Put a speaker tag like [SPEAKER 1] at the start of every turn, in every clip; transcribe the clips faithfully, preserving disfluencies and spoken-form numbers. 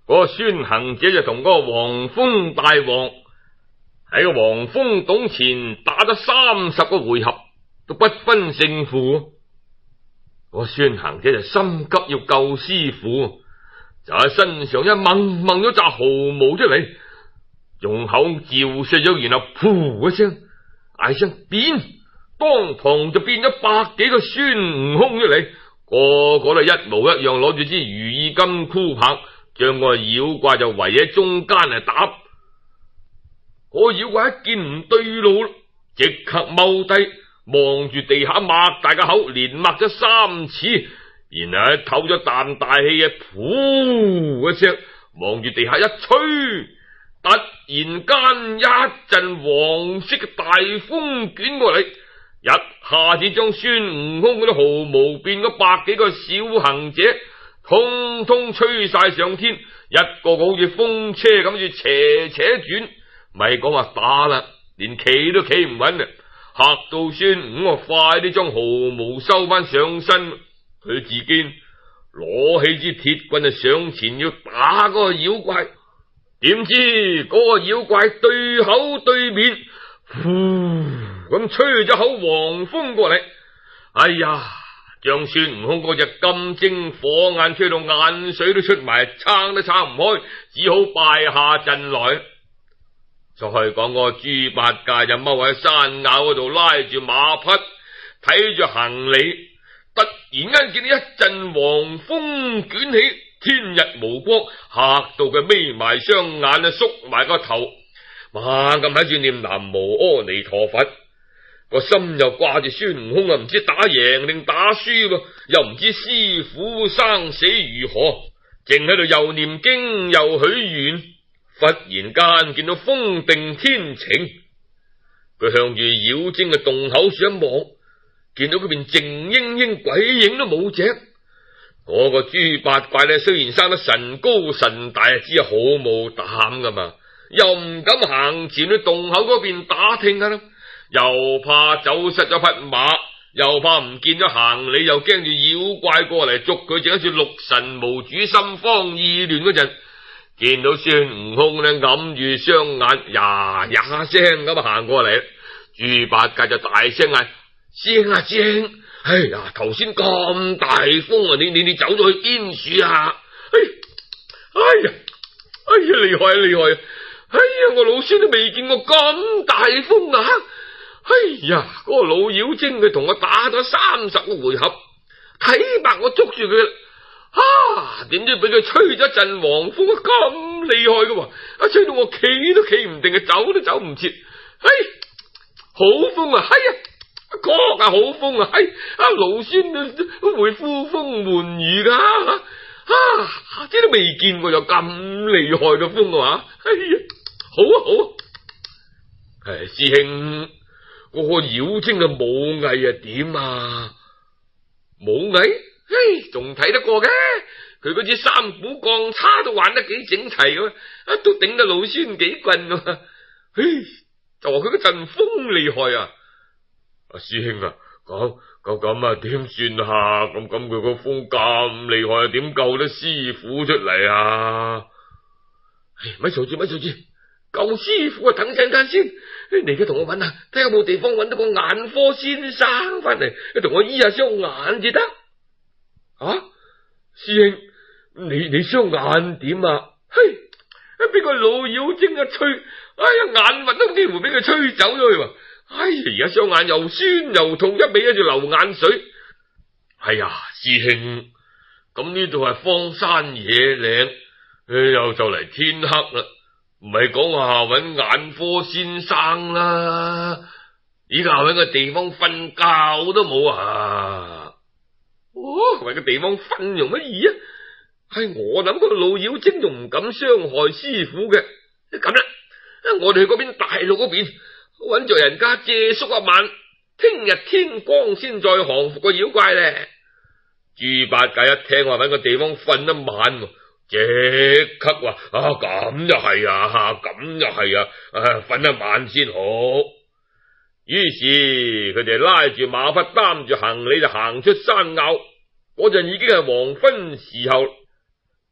[SPEAKER 1] 嗰個孫行者就同嗰個黃蜂大王喺個黃蜂洞前打咗三十個回合，都不分勝負。嗰個孫行者就心急要救師傅，就喺身上一掹掹咗紮毫毛出嚟，用口嚼碎咗，然後噗一聲嗌聲變，當堂就變咗百幾個孫悟空出嚟，個個都一模一樣，攞住支如意金箍棒，將個妖怪就圍喺中間嚟打。個妖怪一見唔對路，即刻踎低望住地下，擘大個口，連擘咗三次，然後一唞咗啖大氣嘅，噗一聲望住地下一吹，突然間一陣黃色嘅大風捲過嚟，一下子將孫悟空嗰啲毫毛變嗰百幾個小行者通通吹晒上天，一個個好似風車咁住斜斜轉，咪講話打啦，連企都企唔穩啊！嚇到孫悟空快啲將毫毛收翻上身，佢自己攞起支鐵棍就上前要打嗰個妖怪，點知嗰個妖怪對口對面，呼咁吹咗口黃風過嚟，哎呀！將孫悟空嗰隻金睛火眼吹到眼水都出埋，撐都撐唔開，只好敗下陣來。再講嗰個豬八戒就踎喺山坳嗰度拉住馬匹睇住行李，突然間見到一陣黃風捲起，天日無光，嚇到佢眯埋雙眼啊，縮埋個頭，猛咁喺住念南無阿彌陀佛。個心又掛住孫悟空啊，唔知打贏定打輸，又唔知師傅生死如何，正喺度又念經又許願。忽然間見到風定天晴，佢向住妖精嘅洞口處一望，見到嗰邊靜英英，鬼影都冇隻。嗰個豬八怪呢，雖然生得神高神大，只係好冇膽噶嘛，又唔敢行前去洞口嗰邊打聽噶啦，又怕走失咗匹馬，又怕唔見咗行李，又驚住妖怪過嚟捉佢，正喺住六神無主、心慌意亂嗰陣，見到孫悟空呢，揞住雙眼，呀呀聲咁行過嚟，豬八戒就大聲嗌：師兄啊，師兄！哎呀，頭先咁大風啊，你你你走咗去邊處啊？哎，哎呀，哎呀，厲害啊，厲害啊！哎呀，我老孫都未見過咁大風啊！哎呀，嗰個老妖精佢同我打咗三十個回合，睇白我捉住佢，啊，點知俾佢吹咗陣黃風，咁厲害嘅，啊，吹到我企都企唔定，走都走唔切。哎，好風啊！哎呀！哥啊，好風啊！係啊，老孫都會呼風喚雨噶，啊，即係都未見過有咁厲害嘅風啊！嘛，哎呀，好啊好啊！誒，師兄，嗰個妖精嘅武藝啊點啊？武藝，唉，仲睇得過嘅，佢嗰支三股鋼叉都玩得幾整齊嘅，啊，都頂得老孫幾棍啊！唉，就話佢嗰陣風厲害啊！啊，師兄啊，咁咁咁啊，點算啊？咁咁佢個風咁厲害，點救得師傅出嚟啊？唉，咪嘈住，咪嘈住，救師傅啊！等陣間先，你而家同我揾下，睇下有冇地方揾到個眼科先生翻嚟，你同我醫下雙眼至得。啊，師兄，你你雙眼點啊？嘿，俾個老妖精啊吹，哎呀，眼紋都幾乎俾佢吹走咗去。哎呀，而家雙眼又酸又痛，一味喺度流眼水。哎呀，師兄，咁呢度係荒山野嶺，又就嚟天黑啦，唔係講話搵眼科先生啦，依家搵個地方瞓覺都冇啊！哦，搵個地方瞓容乜易啊？係我諗個老妖精仲唔敢傷害師傅嘅，咁啦，我哋去嗰邊大陸嗰邊。揾着人家借宿一晚，聽日天光先再降服個妖怪咧。豬八戒一聽話揾個地方瞓一晚，即刻話：啊，咁就係啊，咁就係啊，瞓一晚先好。於是佢哋拉住馬匹，擔住行李就行出山坳。嗰陣已經係黃昏時候，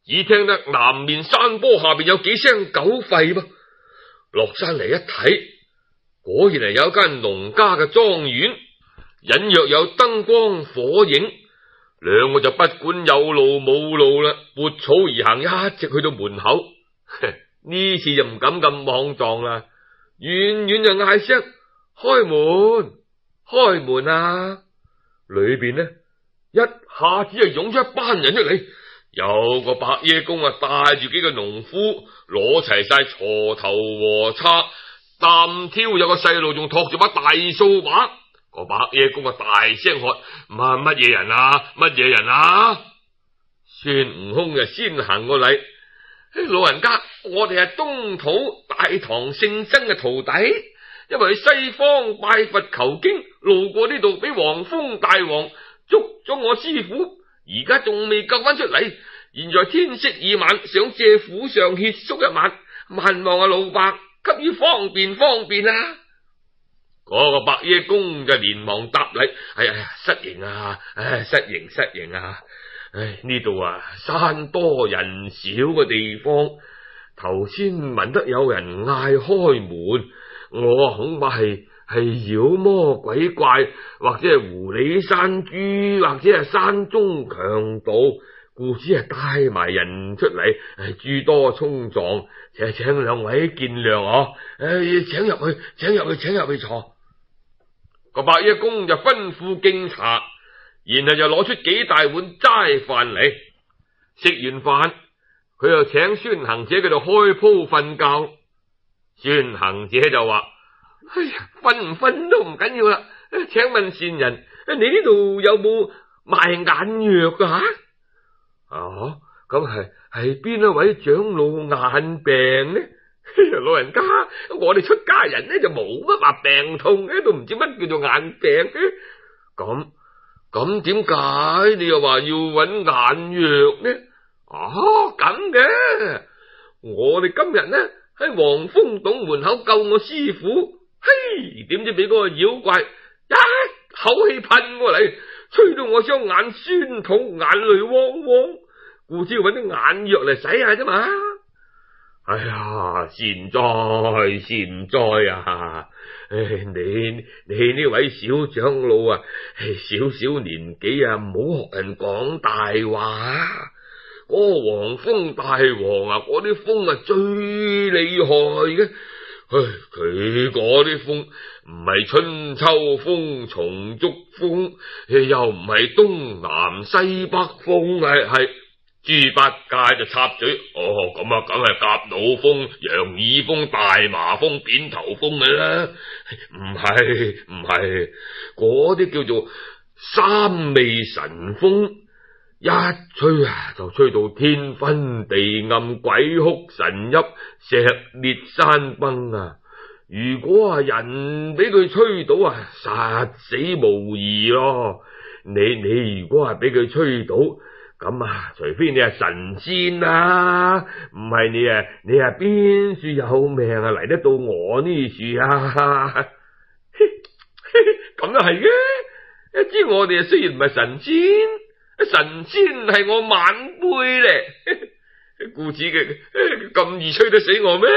[SPEAKER 1] 只聽得南面山坡下邊有幾聲狗吠噃，落山嚟一睇，果然係有一間農家嘅莊園，隱約有燈光火影，兩個就不管有路冇路啦，撥草而行，一直去到門口。呢次就唔敢咁莽撞啦，遠遠就嗌聲開門，開門啊！裏邊呢一下子就湧出一班人出嚟，有個伯爺公啊帶住幾個農夫，攞齊晒鋤頭禾叉，擔挑有個細路仲托住把大掃把。個伯爺公啊大聲喝：乜乜嘢人啊，乜嘢人啊！孫悟空就先行個禮：老人家，我哋係東土大唐聖僧嘅徒弟，因為去西方拜佛求經，路過呢度俾黃風大王捉咗我師傅，而家仲未救翻出嚟，現在天色已晚，想借府上歇宿一晚，萬望啊老伯給予方便方便啊！嗰個伯爺公就連忙答禮：哎呀，失迎啊，唉，失迎失迎啊！唉，呢度啊山多人少嘅地方，頭先聞得有人嗌開門，我恐怕係係妖魔鬼怪，或者係狐狸山豬，或者係山中強盜，故此係帶埋人出嚟，係諸多衝撞，請請兩位見諒哦。唉，請入去，請入去，請入去坐。個伯爺公就吩咐敬茶，然後就攞出幾大碗齋飯嚟。食完飯，佢又請孫行者佢度開鋪瞓覺。孫行者就話：哎呀，瞓唔瞓都唔緊要啦。請問善人，你呢度有冇賣眼藥噶吓？哦，咁係係邊一位長老眼病呢？老人家，我哋出家人呢就冇乜話病痛嘅，都唔知乜叫做眼病嘅。咁咁點解你又話要揾眼藥呢？哦，咁嘅，我哋今日呢喺黃風洞門口救我師傅，嘿，點知俾嗰個妖怪一口氣噴過嚟，吹到我雙眼酸痛，眼淚汪汪，故此要揾啲眼藥嚟洗下啫嘛。哎呀，善哉善哉啊！唉，你你呢位小長老啊，小小年紀啊，唔好學人講大話。嗰個黃風大王啊，嗰啲風啊最厲害嘅。唉，佢嗰啲風唔係春秋風、松竹風，又唔係東南西北風，係係。豬八戒就插嘴：哦，咁啊，梗係甲腦風、羊耳風、大麻風、扁頭風嘅啦。唔係唔係，嗰啲叫做三味神風，一吹啊就吹到天昏地暗、鬼哭神泣、石裂山崩啊！如果啊人俾佢吹到啊，殺死無疑咯。你你如果係俾佢吹到，咁啊，除非你係神仙啊，唔係你啊，你係邊處有命啊嚟得到我呢處啊？咁又係嘅，一知我哋雖然唔係神仙，神仙係我晚輩咧，故此嘅咁易吹得死我咩？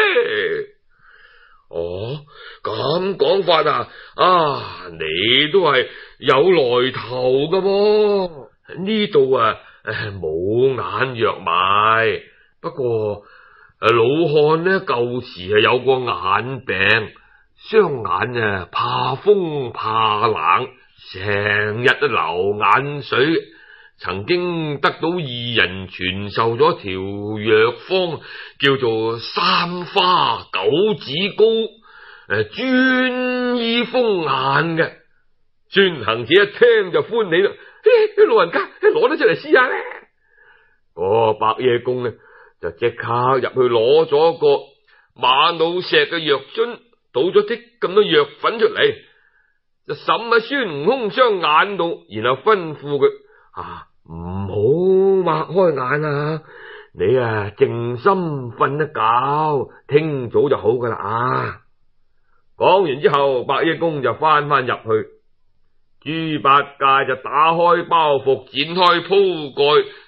[SPEAKER 1] 哦，咁講法啊，啊，你都係有來頭噶噃，呢度啊。冇眼藥賣，不過老漢呢舊時係有個眼病，雙眼啊怕風怕冷，成日都流眼水，曾經得到二人傳授咗條藥方，叫做三花九子膏，誒專醫風眼嘅。孫行者一聽就歡喜啦。老人家攞得出嚟試下咧，個伯爺公呢就即刻入去攞咗個瑪瑙石嘅藥樽，倒咗啲咁多藥粉出嚟，就滲喺孫悟空雙眼度，然後吩咐佢：啊，唔好擘開眼啊，你啊靜心瞓一覺，聽早就好噶啦啊！講完之後，伯爺公就翻翻入去。豬八戒就打開包袱，展開鋪蓋，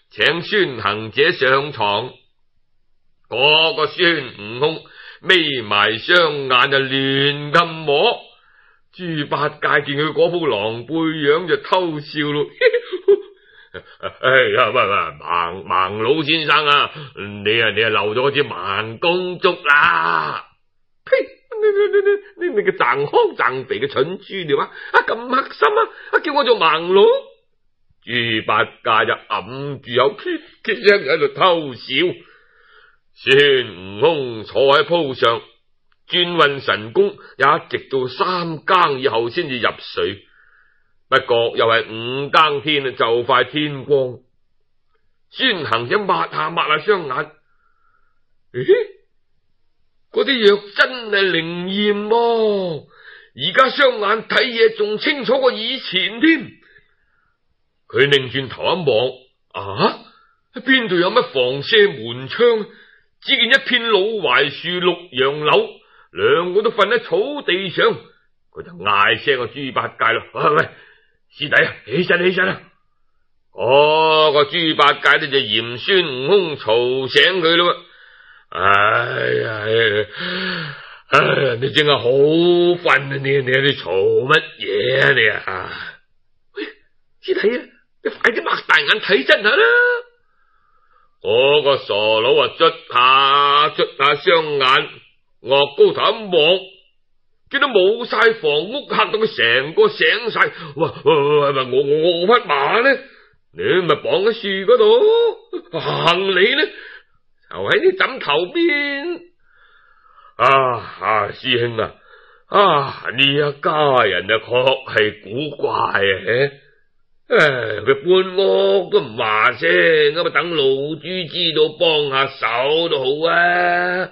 [SPEAKER 1] 請孫行者上床。嗰個孫悟空眯埋雙眼就亂咁摸，豬八戒見佢嗰副狼狽樣就偷笑咯。哎呀，喂喂，盲盲佬先生啊，你啊你啊漏咗支盲公竹啦！呸！你你你你個掙康掙肥嘅蠢豬嚟話啊咁黑心啊！啊叫我做盲佬！豬八戒就揞住口，咳咳聲喺度偷笑。孫悟空坐喺鋪上轉運神功，一直到三更以後先至入睡。不過又係五更天啊，就快天光。孫行者抹下抹下雙眼，咦？嗰啲藥真係靈驗喎，而家雙眼睇嘢仲清楚過以前添。佢擰轉頭一望，啊，邊度有乜房舍門窗？只見一片老槐樹、綠楊柳，兩個都瞓喺草地上。佢就嗌聲個豬八戒咯，喂喂，師弟啊，起身起身啊！哦，個豬八戒呢就嫌孫悟空嘈醒佢咯。哎呀，哎，你真係好瞓啊！你你你嘈乜嘢啊你啊？喂，師弟啊，你快啲擘大眼睇真下啦！嗰個傻佬啊，捽下捽下雙眼，岳高頭一望，見到冇晒房屋，嚇到佢成個醒晒。哇！係咪我我我匹馬呢？你咪綁喺樹嗰度，行李呢？就喺啲枕頭邊。啊啊，師兄啊，啊呢一家人啊，確係古怪啊！誒，佢搬屋都唔話聲，咁啊等老豬知道幫下手都好啊！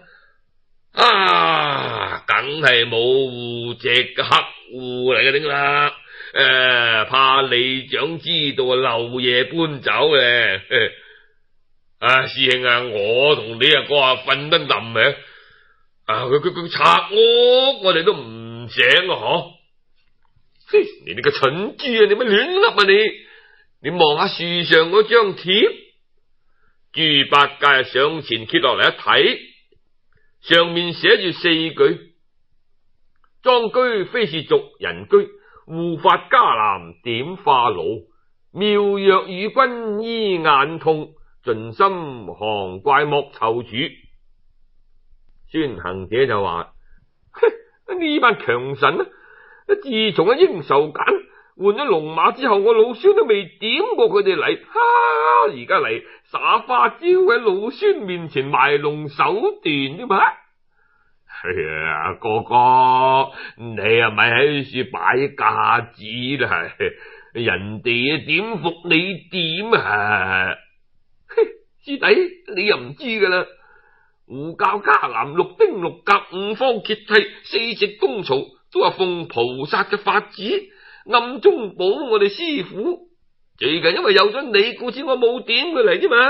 [SPEAKER 1] 啊，梗係冇戶籍嘅黑戶嚟嘅點啦？誒，怕李長知道啊，漏夜搬走嘅。啊，師兄啊，我同你啊講下瞓得冧嘅，啊佢佢佢拆屋，我哋都唔醒啊！嗬。你呢個蠢豬啊！你乜亂笠啊你？你望下樹上嗰張帖，豬八戒上前揭落嚟一睇，上面寫住四句：莊居非是俗人居，護法伽藍點化老，妙藥與君醫眼痛，盡心降怪莫躊躇。孫行者就話：呢班強神啊！自從阿應仇簡換咗龍馬之後，我老孫都未點過佢哋嚟，哈！而家嚟耍花招喺老孫面前賣弄手段啫嘛！係啊，哥哥，你啊咪喺處擺架子啦，人哋點服你點啊？師弟，你又唔知噶啦，護教伽藍六丁六甲五方揭諦四席功曹，都話奉菩薩嘅法旨，暗中保我哋師傅。最近因為有咗你，故此我冇點佢嚟啫嘛。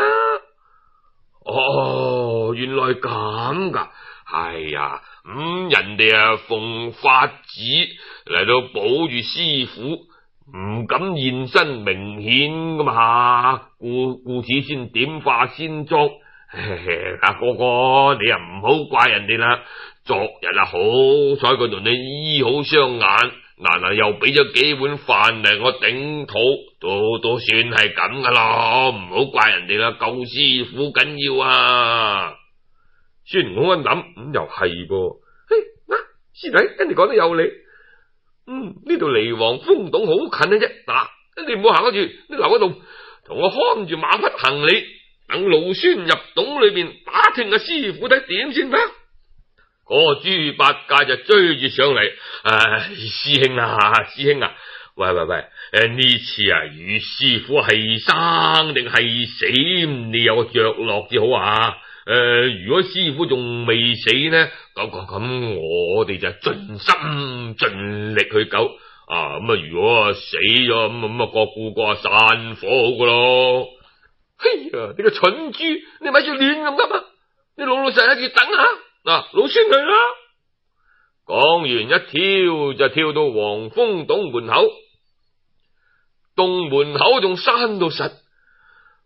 [SPEAKER 1] 哦，原來咁噶，係呀，咁、嗯、人哋啊奉法旨嚟到保住師傅，唔敢現身明顯噶嘛，故故此先點化仙妝。阿哥哥，你又唔好怪人哋啦。昨日啊，好彩佢同你醫好雙眼，嗱嗱又俾咗幾碗飯嚟我頂肚，都都算係咁噶咯，唔好怪人哋啦，救師傅緊要啊！孫悟空一諗，咁、嗯、又係噃，嘿，嗱、啊，師弟，人哋講得有理，嗯，呢度離黃風洞好近嘅啫，嗱、啊，你唔好行得住，你留喺度，同我看住馬匹行李，等老孫入洞裏邊打聽阿師傅睇點先得。嗰個豬八戒就追住上嚟，唉，師兄啊，師兄啊，喂喂喂，誒呢次啊與師傅係生定係死，你有個着落至好啊！誒、呃，如果師傅仲未死呢，咁咁咁，我哋就盡心盡力去救啊！咁啊，如果死咗咁咁啊，各顧各散伙好噶咯。哎呀，你個蠢豬，你咪住亂咁噏啊！你老老實實住等下。嗱、啊，老孫去啦！講完一跳就跳到黃風洞門口，洞門口仲閂到實。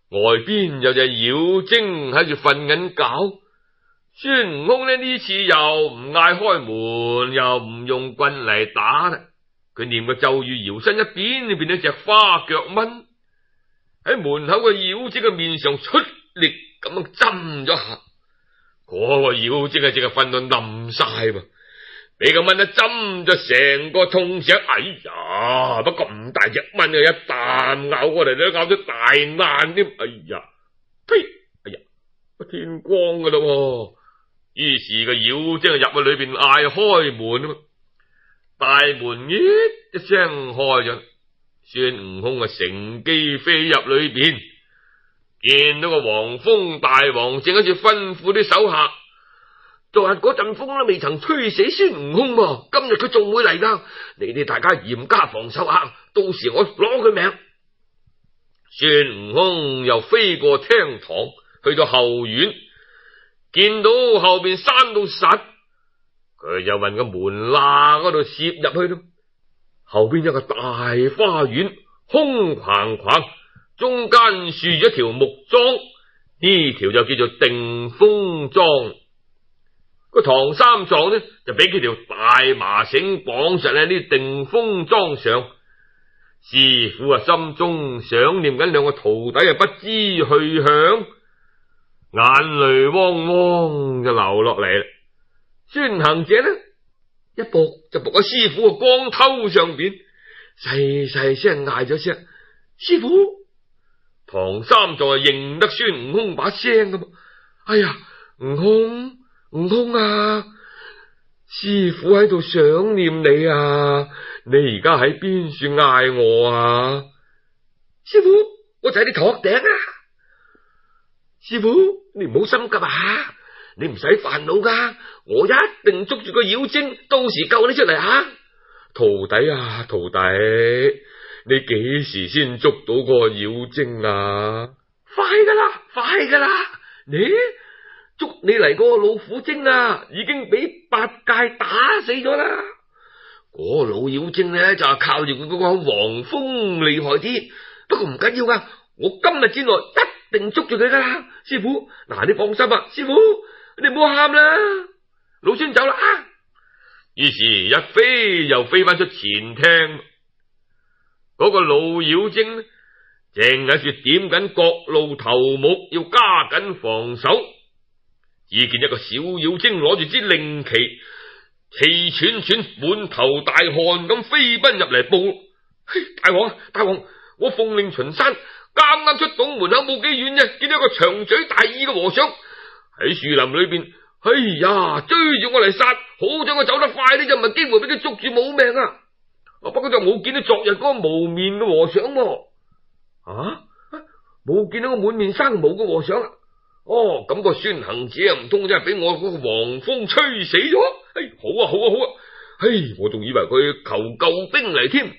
[SPEAKER 1] 外邊有隻妖精喺度瞓緊覺。孫悟空呢呢次又唔嗌開門，又唔用棍嚟打啦，佢念個咒語，搖身一變，就變咗隻花腳蚊喺門口個妖精嘅面上出力咁樣針咗下。嗰個妖精啊，淨係瞓到冧晒噃，俾個蚊一針就成個痛醒。哎呀，不過咁大隻蚊啊，一啖咬過嚟都咬咗大難添。哎呀，呸！哎呀，天光噶啦。於是個妖精就入去裏邊嗌開門，大門咦一聲開咗，孫悟空啊乘機飛入裏邊，見到個黃風大王正喺度吩咐啲手下，昨日嗰陣風都未曾吹死孫悟空噃，今日佢仲會嚟噶，你哋大家嚴加防守啊，到時我攞佢命。孫悟空又飛過廳堂，去到後院，見到後邊閂到實，佢又搵個門罅嗰度攝入去咯。後邊有個大花園，空框框，中間豎咗條木樁，呢條就叫做定風樁。個唐三藏呢就俾幾條大麻繩綁實喺呢定風樁上。師傅啊心中想念緊兩個徒弟啊，不知去向，眼淚汪汪就流落嚟啦。孫行者呢一撲就撲喺師傅個光頭上邊，細細聲嗌咗聲師傅。唐三藏就認得孫悟空把聲噶嘛。哎呀，悟空悟空啊，師傅喺度想念你啊，你而家喺邊處嗌我啊？師傅，我就喺你頭頂啊。師傅，你唔好心急啊，你唔使煩惱噶，我一定捉住個妖精，到時救你出嚟啊！徒弟啊，徒弟，你幾時先捉到個妖精啊？快噶啦，快噶啦！你捉你嚟個老虎精啊，已經俾八戒打死咗啦。嗰個老妖精呢，就係靠住佢嗰個黃風厲害啲，不過唔緊要噶，我今日之內一定捉住佢噶啦。師傅，嗱你放心啊，師傅你唔好喊啦，老孫走啦。於是一飛又飛翻出前廳，嗰個老妖精呢正喺處點緊各路頭目，要加緊防守。只見一個小妖精攞住支令旗，氣喘喘，滿頭大汗咁飛奔入嚟報：嘿，大王大王，我奉令巡山，啱啱出洞門口冇幾遠啫，見到一個長嘴大耳嘅和尚喺樹林裏邊，哎呀，追住我嚟殺，好彩我走得快啲，就唔係機會俾佢捉住冇命啊！不過就冇見到昨日嗰個無面嘅和尚喎。啊，冇見到個滿面生毛嘅和尚啊！哦，咁個孫行者唔通真係俾我嗰個黃風吹死咗？哎，好啊好啊好啊！哎，我仲以為佢求救兵嚟添。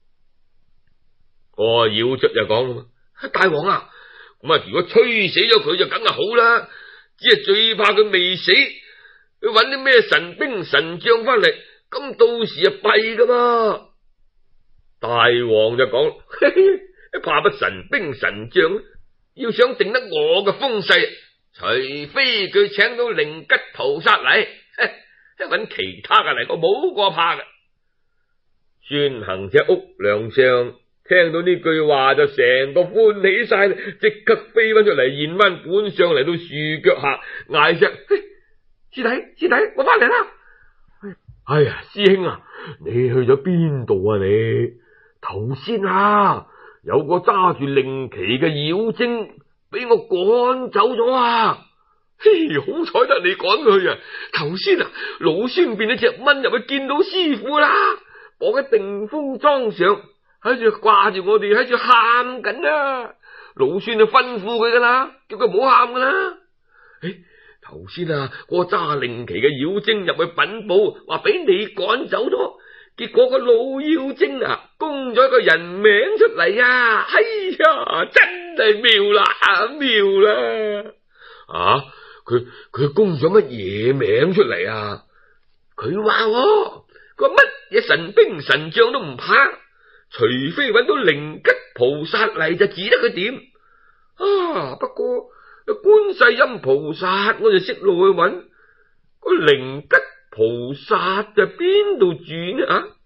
[SPEAKER 1] 個妖卒就講啦嘛，大王啊，咁啊如果吹死咗佢就梗係好啦，只係最怕佢未死，佢搵啲咩神兵神將翻嚟，咁到時啊弊噶嘛。大王就講，怕不神兵神將，要想定得我嘅風勢，除非佢請到靈吉菩薩嚟，搵其他嘅嚟，我冇個怕嘅。孫行者屋梁上聽到呢句話就成個歡喜晒，即刻飛翻出嚟，現翻本相嚟到樹腳下嗌聲：師弟師弟，我翻嚟啦！哎呀，師兄啊，你去咗邊度啊？你頭先啊有個揸住令旗嘅妖精俾我趕走咗啊！嘿，好彩得你趕佢啊！頭先啊，老孫變咗隻蚊入去見到師傅啦，綁喺定風樁上，喺度掛住我哋喺度喊緊啊！老孫就吩咐佢噶啦，叫佢唔好喊噶啦。誒，頭先啊，個揸令旗嘅妖精入去稟報，話俾你趕走咗。結果個老妖精啊，供咗一個人名出嚟啊！哎呀，真係妙啦，妙啦！啊，佢佢供咗乜嘢名出嚟啊？佢話我佢話乜嘢神兵神將都唔怕，除非揾到靈吉菩薩嚟就治得佢點。 啊，不過觀世音菩薩我就識路去揾，個靈吉菩薩就邊度住呢？啊，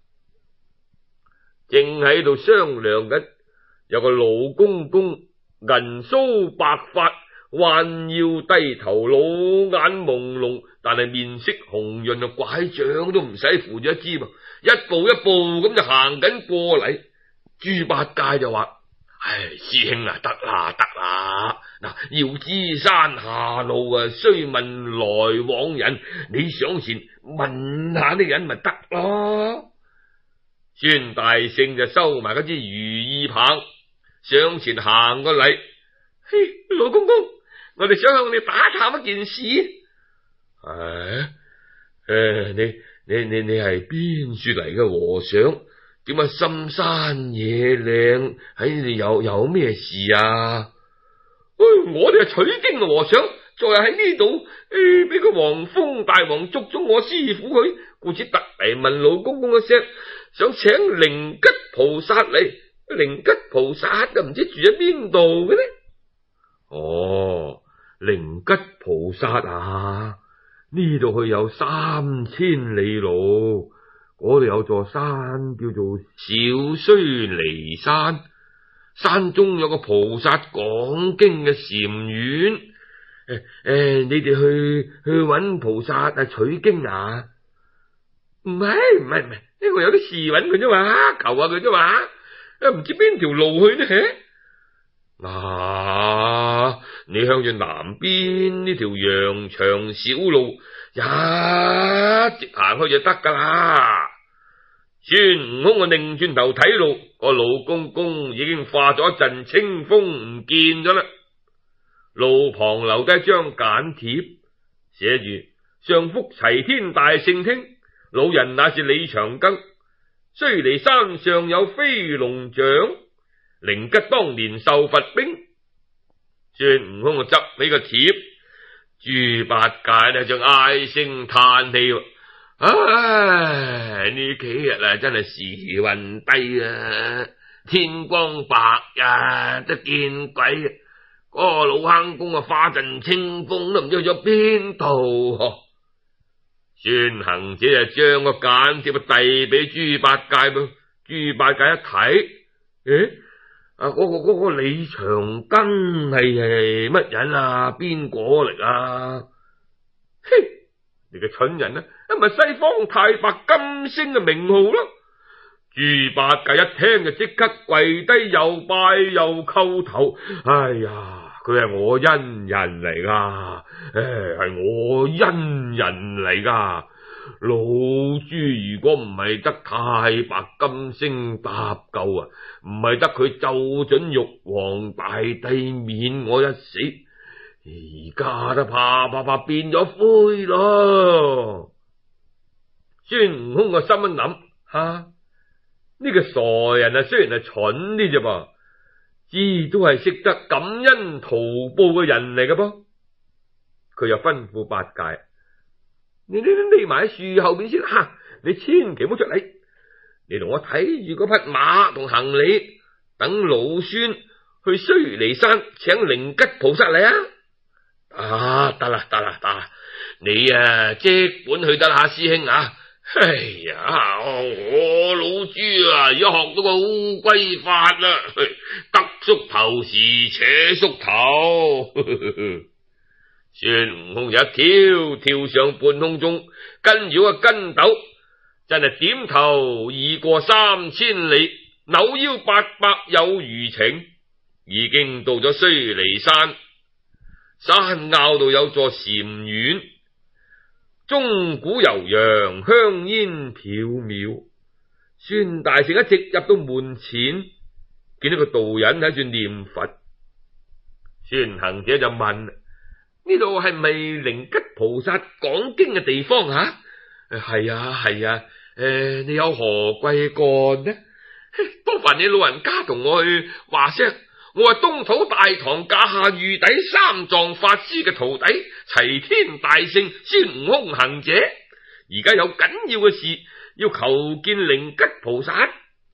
[SPEAKER 1] 正喺度商量緊，有個老公公銀鬚白髮，彎腰低頭，老眼朦朧，但係面色紅潤啊，拐杖都唔使扶住一支噃，一步一步咁就行緊過嚟。豬八戒就話：唉，師兄啊，得啦得啦，嗱，要知山下路啊，須問來往人，你上前問下啲人咪得咯。孫大聖就收埋嗰支如意棒，上前行個禮：嘿，老公公，我哋想向你打探一件事。唉，誒，你你你你係邊處嚟嘅和尚？點解深山野嶺喺你哋有有咩事啊？哎，我哋係取經嘅和尚，再喺呢度誒，俾個黃風大王捉咗我師傅去，故此特嚟問老公公一聲，想請靈吉菩薩嚟。靈吉菩薩就唔知住喺邊度嘅呢？哦，靈吉菩薩啊，呢度去有三千里路。嗰度有座山叫做小須彌山，山中有個菩薩講經嘅禪院。誒、誒，你哋去去揾菩薩啊取經啊？唔係唔係唔係，呢個有啲事揾佢啫嘛，求下佢啫嘛。誒，唔知邊條路去呢？嗱、啊，你向住南邊呢條羊腸小路一直行去就得噶啦。孫悟空啊，擰轉頭睇路，個老公公已經化咗一陣清風唔見咗啦。路旁留低一張簡帖，寫住上覆齊天大聖聽，老人乃是李長庚，須彌山上有飛龍掌，靈吉當年受罰兵。孫悟空啊，執起個帖，豬八戒呢就唉聲嘆氣。唉，呢幾日啊，真係時運低啊，天光白日都見鬼啊！嗰個老坑公啊，化陣清風都唔知去咗邊度。孫行者就將個簡帖遞俾豬八戒噃，豬八戒一睇，誒，啊嗰個嗰個李長庚係係乜人啊？邊個嚟啊？嘿，你個蠢人啊！咪西方太白金星嘅名號咯。豬八戒一聽就即刻跪低又拜又叩頭。哎呀，佢係我恩人嚟噶，誒，係我恩人嚟噶。老豬如果唔係得太白金星搭救啊，唔係得佢奏準玉皇大帝免我一死，而家都怕怕怕變咗灰咯。孫悟空個心一諗，吓，呢個傻人啊，雖然係蠢啲啫噃，知都係識得感恩圖報嘅人嚟嘅噃。佢又吩咐八戒：你你匿埋喺樹後邊先，吓，你千祈唔好出嚟，你同我睇住嗰匹馬同行李，等老孫去須彌山請靈吉菩薩嚟啊！啊，得啦得啦得啦，你啊即管去得啦，師兄啊！哎呀，我老豬啊，而家學到個烏龜法啦，得縮頭時且縮頭。孫悟空一跳跳上半空中，跟住個筋斗，真係點頭已過三千里，扭腰八百有餘程，已經到咗須彌山。山坳度有座禪院，鐘鼓悠揚，香煙縹緲。孫大聖一直入到門前，見到個道人喺度念佛。孫行者就問：呢度係咪靈吉菩薩講經嘅地方啊？係啊係啊，誒、呃，你有何貴幹呢？多煩你老人家同我去話聲，我係東土大唐駕下御底三藏法師嘅徒弟，齊天大聖孫悟空行者，而家有緊要嘅事要求見靈吉菩薩。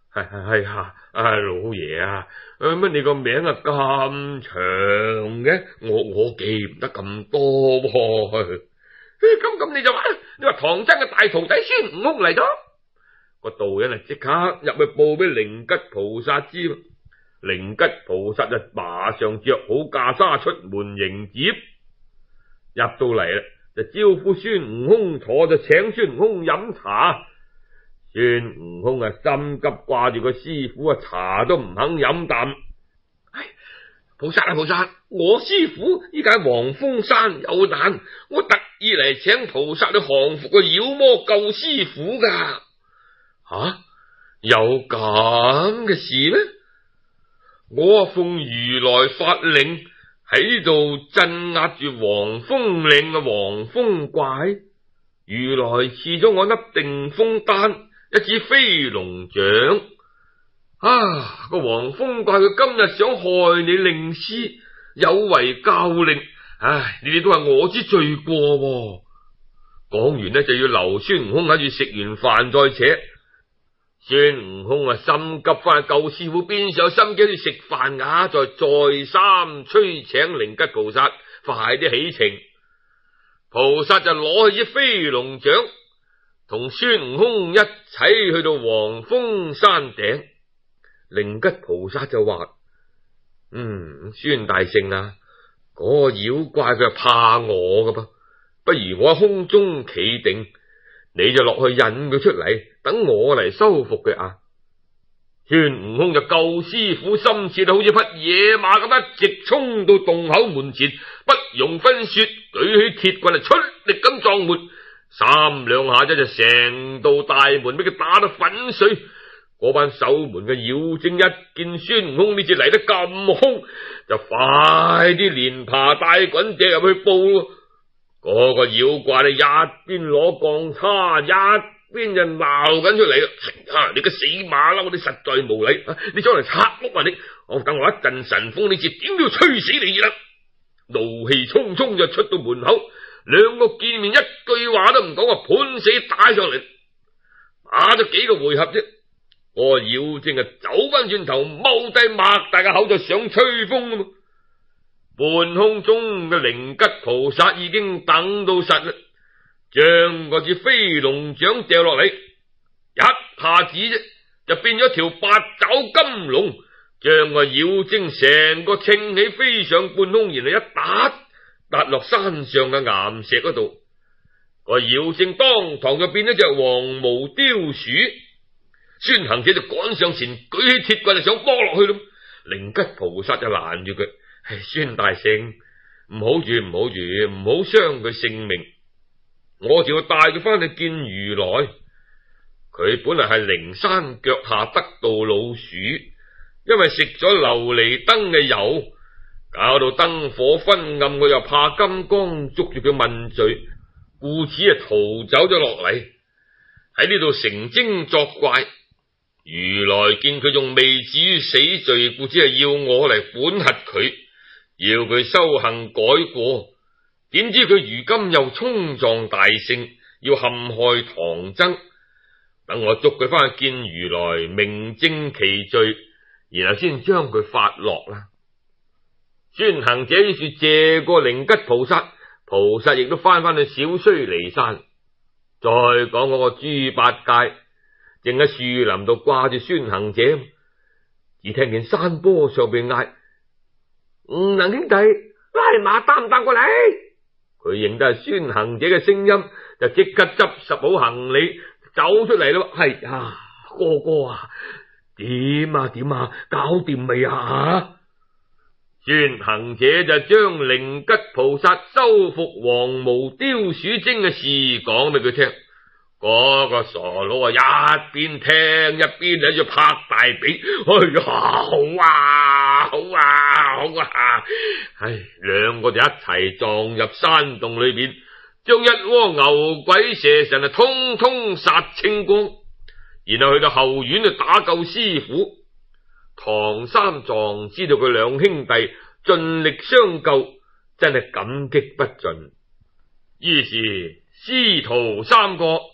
[SPEAKER 1] 係係啊，啊老爺啊，乜你個名啊咁長嘅？我我記唔得咁多喎。咁咁你就話，你話唐僧嘅大徒弟孫悟空嚟咗。個道人啊即刻入去報俾靈吉菩薩知。靈吉菩薩就馬上着好袈裟出門迎接。入到嚟啦，就招呼孫悟空坐，就請孫悟空飲茶。孫悟空啊心急掛住個師傅啊，茶都唔肯飲啖。唉，菩薩啊菩薩，我師傅依家喺黃風山有難，我特意嚟請菩薩去降服個妖魔救師傅噶。吓、啊，有咁嘅事咩？我奉如來法令喺呢度鎮壓住黃風嶺嘅黃風怪，如來賜咗我粒定風丹，一支飛龍掌。啊，個黃風怪佢今日想害你令師，有違教令，唉，你哋都係我之罪過。講完呢，就要留孫悟空喺住，食完飯再扯。孫悟空啊心急翻去救師傅，邊上有心機去食飯啊？再再三催請靈吉菩薩快啲起程。菩薩就攞起支飛龍掌，同孫悟空一齊去到黃風山頂。靈吉菩薩就話：嗯，孫大聖啊，嗰個妖怪佢係怕我噶噃，不如我喺空中企定，你就落去引佢出嚟，等我嚟收服佢啊！孫悟空就救師傅心切，好似匹野馬咁，一直衝到洞口門前，不容分說，舉起鐵棍嚟出力咁撞門，三兩下啫就成道大門俾佢打得粉碎。嗰班守門嘅妖精一見孫悟空呢次嚟得咁兇，就快啲連爬帶滾掟入去報。嗰個妖怪咧一邊攞鋼叉，一邊就鬧緊出嚟。啊！你個死馬騮，你實在無禮，你想嚟拆屋啊你！我等我一陣神風，呢次點都要吹死你啦！怒氣沖沖就出到門口，兩個見面一句話都唔講，話盤死打上嚟，打咗幾個回合啫。個妖精啊走翻轉頭，踎低擘大個口就想吹風啊！半空中嘅靈吉菩薩已經等到實啦，將嗰支飛龍掌掉落嚟，一下子啫就變咗條八爪金龍，將個妖精成個稱起飛上半空，然後一打打落山上嘅岩石嗰度，個妖精當堂就變咗隻黃毛雕鼠。孫行者就趕上前，舉起鐵棍就想剝落去咯。靈吉菩薩就攔住佢：唉，孫大聖，唔好住，唔好住，唔好傷佢性命。我就要帶佢翻去見如來。佢本來係靈山腳下得道老鼠，因為食咗琉璃燈嘅油，搞到燈火昏暗，我又怕金剛捉住佢問罪，故此啊逃走咗落嚟，喺呢度成精作怪。如來見佢仲未至於死罪，故此係要我嚟管轄佢，要佢修行改過。點知佢如今又衝撞大聖，要陷害唐僧。等我捉佢翻去見如來，明正其罪，然後先將佢發落啦。孫行者於是借過靈吉菩薩，菩薩亦都翻翻去小須彌山。再講嗰個豬八戒正喺樹林度掛住孫行者，只聽見山坡上邊嗌：悟能兄弟，拉馬擔唔擔過嚟？佢認得係孫行者嘅聲音，就即刻執拾好行李走出嚟咯。係啊，哥哥啊，點啊點啊，搞掂未啊？孫行者就將靈吉菩薩收服黃毛雕鼠精嘅事講俾佢聽。嗰個傻佬啊，一邊聽一邊喺度拍大髀，哎呀，好啊，好啊，好啊！唉，兩個就一齊撞入山洞裏邊，將一窩牛鬼蛇神啊，通通殺清光，然後去到後院就打救師傅。唐三藏知道佢兩兄弟盡力相救，真係感激不盡。於是師徒三個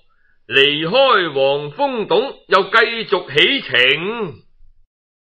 [SPEAKER 1] 離開黃風洞，又繼續起程。